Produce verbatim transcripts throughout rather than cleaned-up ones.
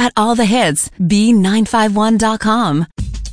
at all the hits, B nine five one dot com.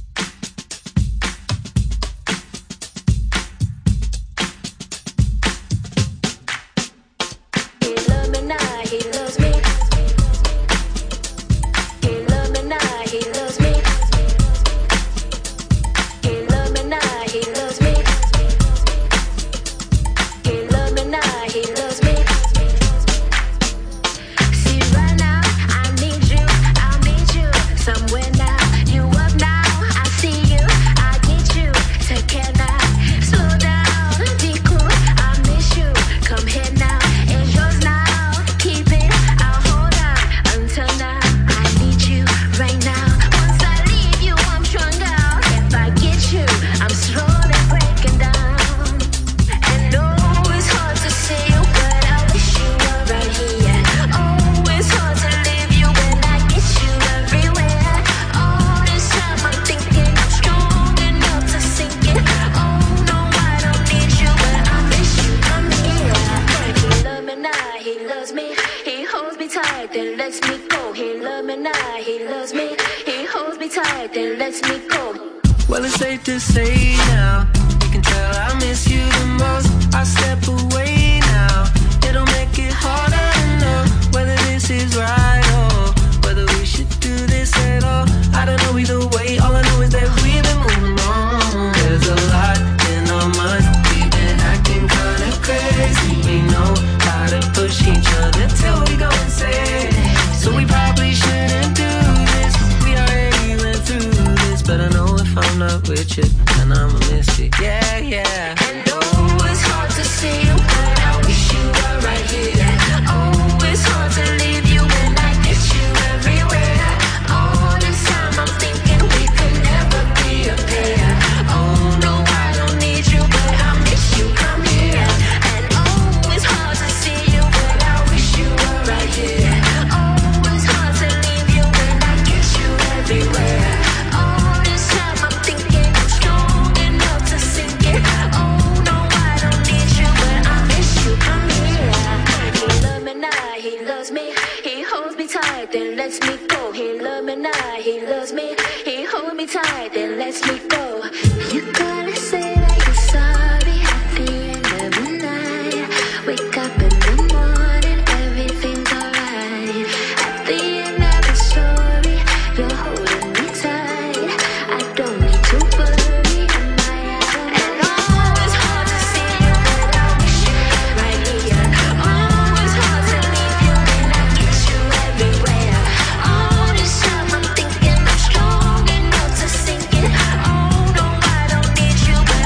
Well, it's safe to say now, you can tell I miss you the most. I step away now, it'll make it harder to know whether this is right or whether we should do this at all. I don't know either way, all I know is that we've been moving on. There's a lot in our minds, we've been acting kinda crazy. We know how to push each other till we go insane. So we probably shouldn't do this, we already went through this. But I know if I'm not with you, then I'ma miss it, yeah, yeah. And oh, it's hard to see you, but I wish you were right here. Oh, it's hard to leave you when I miss you everywhere. All this time I'm thinking we could never be a pair. Oh no, I don't need you, but I miss you, come here. And oh, it's hard to see you, but I wish you were right here. Oh, it's hard to leave you when I miss you everywhere. All this time I'm thinking I'm strong enough to sink it. Oh no, I don't need you, but I miss you, come here. He loves me now, he loves me. He holds me tight, then lets me go. He loves me now, he loves me. He holds me tight, then lets me go. You gotta say that you're sorry at the end of the night. Wake up in the morning, everything's alright. At the end of the story, you're holding me tight. I don't need to worry, am I out? And oh, it's hard to see you, but I wish you were right here. Oh, it's hard to leave you when I miss you everywhere. All this time I'm thinking I'm strong enough to sink it. Oh no, I don't need you, but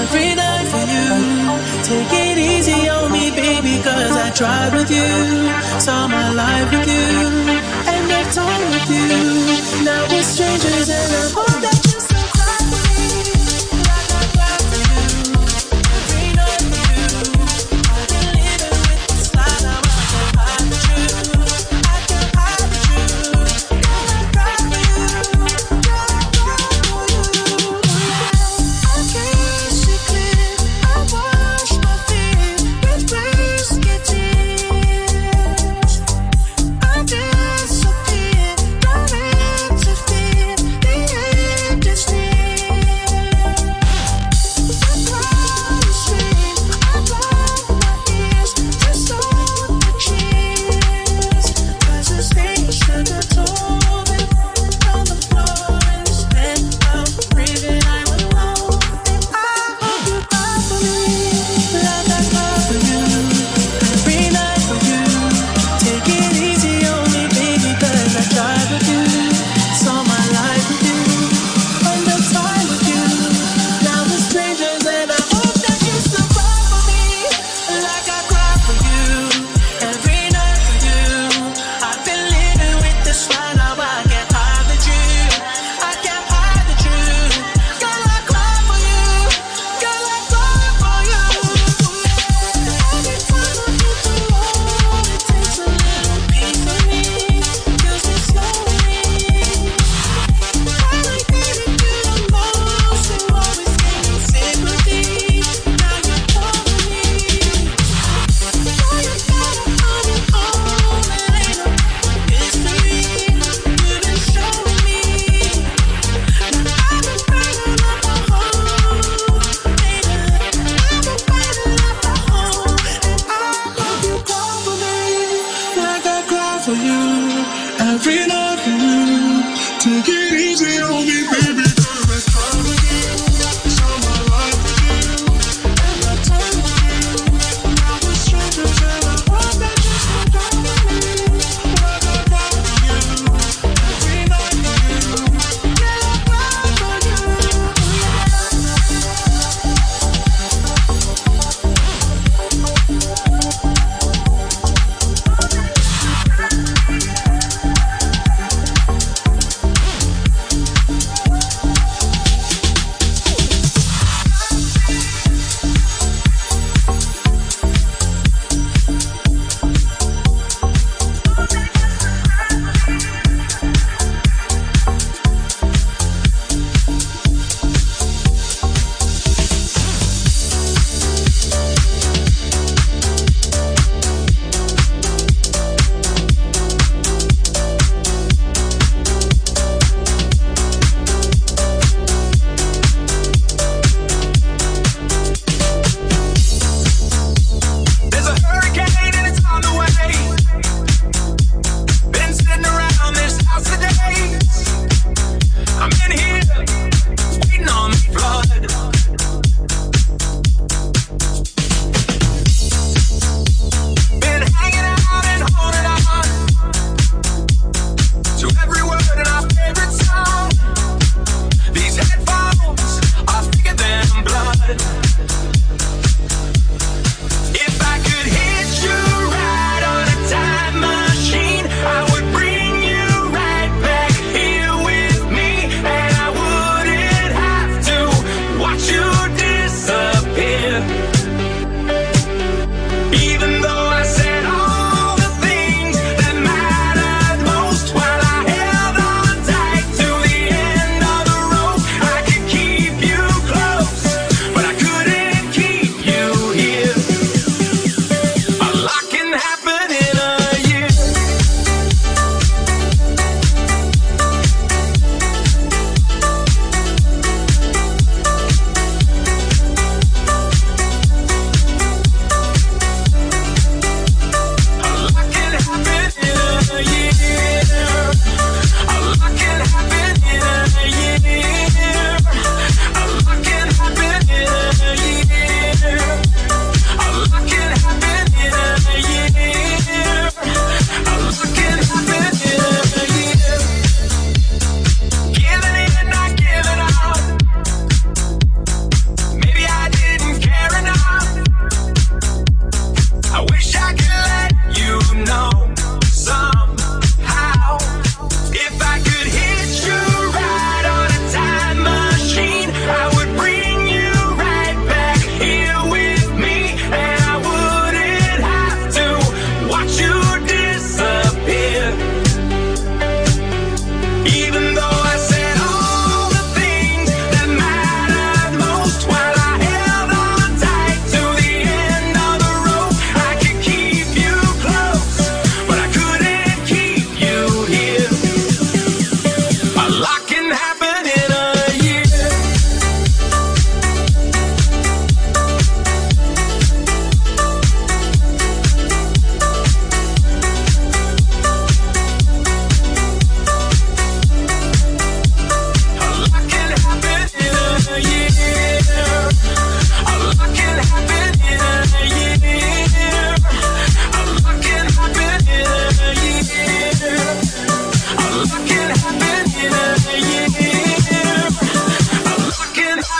every night for you. Take it easy on me, baby, cause I tried with you. Saw my life with you, and I've time with you. Now we're strangers and I hope that you still cry for me. Like I cry for you, every night for you. I've been living with this lie, now I can't hide the truth. I can't hide the truth. Girl, I cry for you, girl, I cry for you. I can't see clear, I wash my fear with wasted tears. I disappear, don't interfere, the end is near. The crowd is sweet, I block my ears to stop the cheers. Cause the stage took a toll on the floor and this bed I'm breathing, I'm alone. And I hope you cry for me, like I cry for you, every night for you. Take it easy on me, baby, cause I tried with you. Saw my life with you, and the time with you. Now we're strangers and I hope that you still cry for me, like I cry for you, every night for you. I've been living with this lie, now I can't hide the truth. I can't hide the truth. Girl, I cry for you, girl, I cry for you. Every time I hit the road, it takes a little piece of me, kills me slowly. I like that it do the most, you always gave me sympathy. Now you're calling me. Now you gotta find it all, it ain't no mystery. You've been showing me. Now I've been burning up the hole, baby. I've been burning up the hole, and I hope you cry for me, like I cry for you, every night for you. Take it easy on me, baby, cause I try with you. Saw my life with you, and I time with you. Now we're strangers and I hope that you still cry for me, like I cry for you, every night for you. Yeah, I cry for you, there's a hurricane and it's on the way. Been sitting around this house for days. I'm in here, waiting on the flood. Been hanging out and holding on to every word in our favorite song. These headphones are thicker than blood. If I could hit you right on a time machine, I would bring you right back here with me, and I wouldn't have to watch you disappear. Even though I said all the things that mattered most, while I held on tight to the end of the rope, I could keep you close, but I couldn't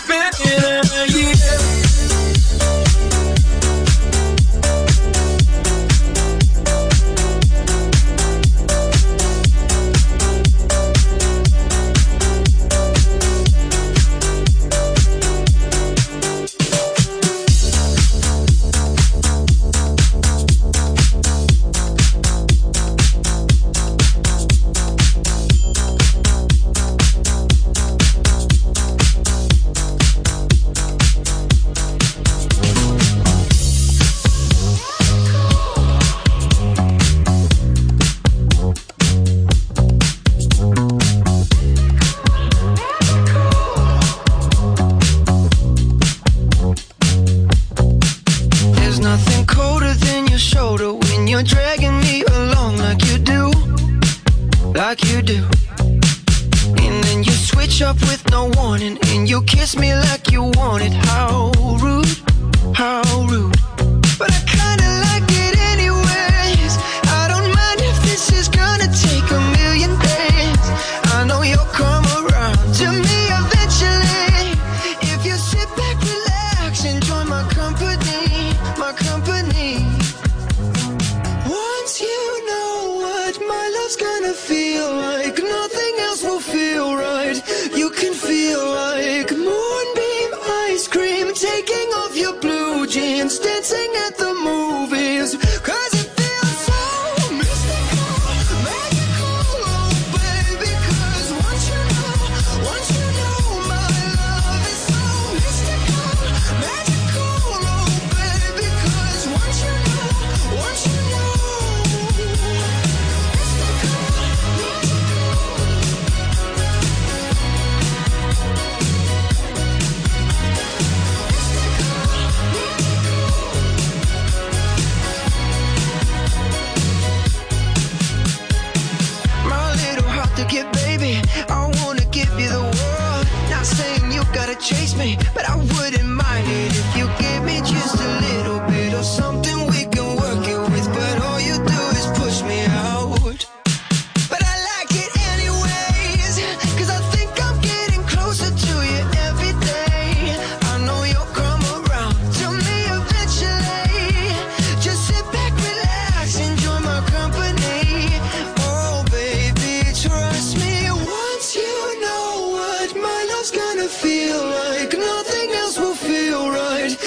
Feel like nothing else will feel right.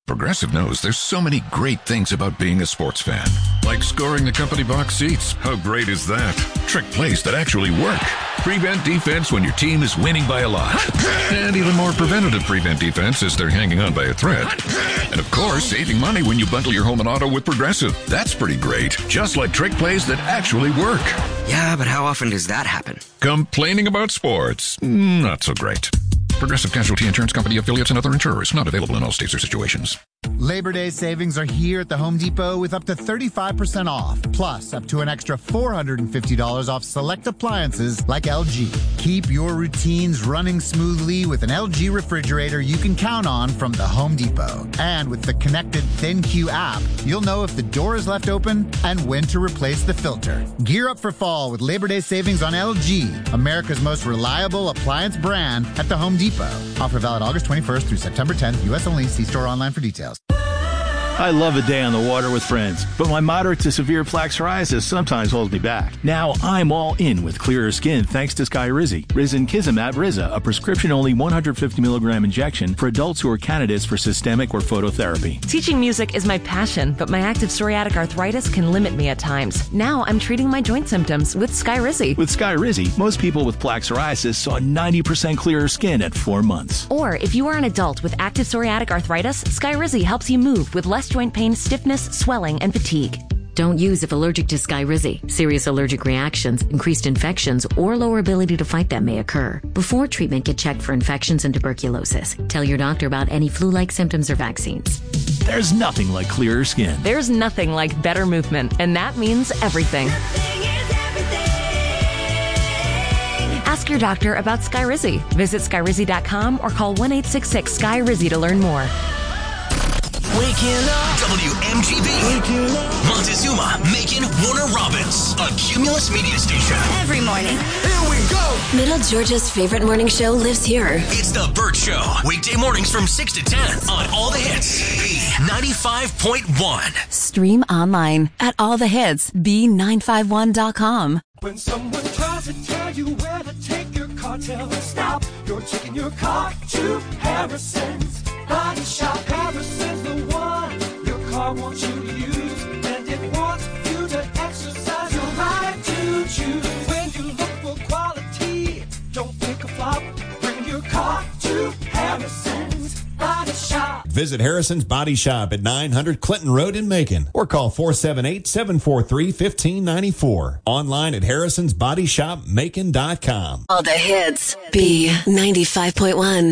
Progressive knows there's so many great things about being a sports fan. Like scoring the company box seats. How great is that? Trick plays that actually work. Prevent defense when your team is winning by a lot. And even more preventative prevent defense as they're hanging on by a thread. And of course, saving money when you bundle your home and auto with Progressive. That's pretty great. Just like trick plays that actually work. Yeah, but how often does that happen? Complaining about sports? Not so great. Progressive Casualty Insurance Company, affiliates, and other insurers. Not available in all states or situations. Labor Day savings are here at the Home Depot with up to thirty-five percent off, plus up to an extra four hundred fifty dollars off select appliances like L G. Keep your routines running smoothly with an L G refrigerator you can count on from the Home Depot. And with the connected ThinQ app, you'll know if the door is left open and when to replace the filter. Gear up for fall with Labor Day savings on L G, America's most reliable appliance brand, at the Home Depot. Offer valid August twenty-first through September tenth, U S only. See store online for details. I love a day on the water with friends, but my moderate to severe plaque psoriasis sometimes holds me back. Now I'm all in with clearer skin thanks to Skyrizi. Risankizumab Riza, a prescription-only one hundred fifty milligram injection for adults who are candidates for systemic or phototherapy. Teaching music is my passion, but my active psoriatic arthritis can limit me at times. Now I'm treating my joint symptoms with Skyrizi. With Skyrizi, most people with plaque psoriasis saw ninety percent clearer skin at four months. Or if you are an adult with active psoriatic arthritis, Skyrizi helps you move with less joint pain, stiffness, swelling, and fatigue. Don't use if allergic to Skyrizi. Serious allergic reactions, increased infections, or lower ability to fight them may occur. Before treatment, get checked for infections and tuberculosis. Tell your doctor about any flu-like symptoms or vaccines. There's nothing like clearer skin. There's nothing like better movement, and that means everything. Ask your doctor about Skyrizi. Visit Skyrizi dot com or call one eight six six S K Y R I Z I to learn more. Waking up. W M G B. Waking up. Montezuma, Macon, Warner Robins. A Cumulus media station. Every morning. Here we go. Middle Georgia's favorite morning show lives here. It's The Burt Show. Weekday mornings from six to ten on All the Hits. B ninety-five point one. Stream online at all the hits B nine five one dot com. When someone tries to tell you where to take your car, tell them stop. You're taking your car to Harrison's Body Shop. Harrison's the one your car wants you to use, and it wants you to exercise your right to choose. When you look for quality, don't pick a flop. Bring your car to Harrison's Body Shop. Visit Harrison's Body Shop at nine hundred Clinton Road in Macon, or call four seven eight, seven four three, one five nine four. Online at harrisons body shop macon dot com. All the hits B ninety-five point one.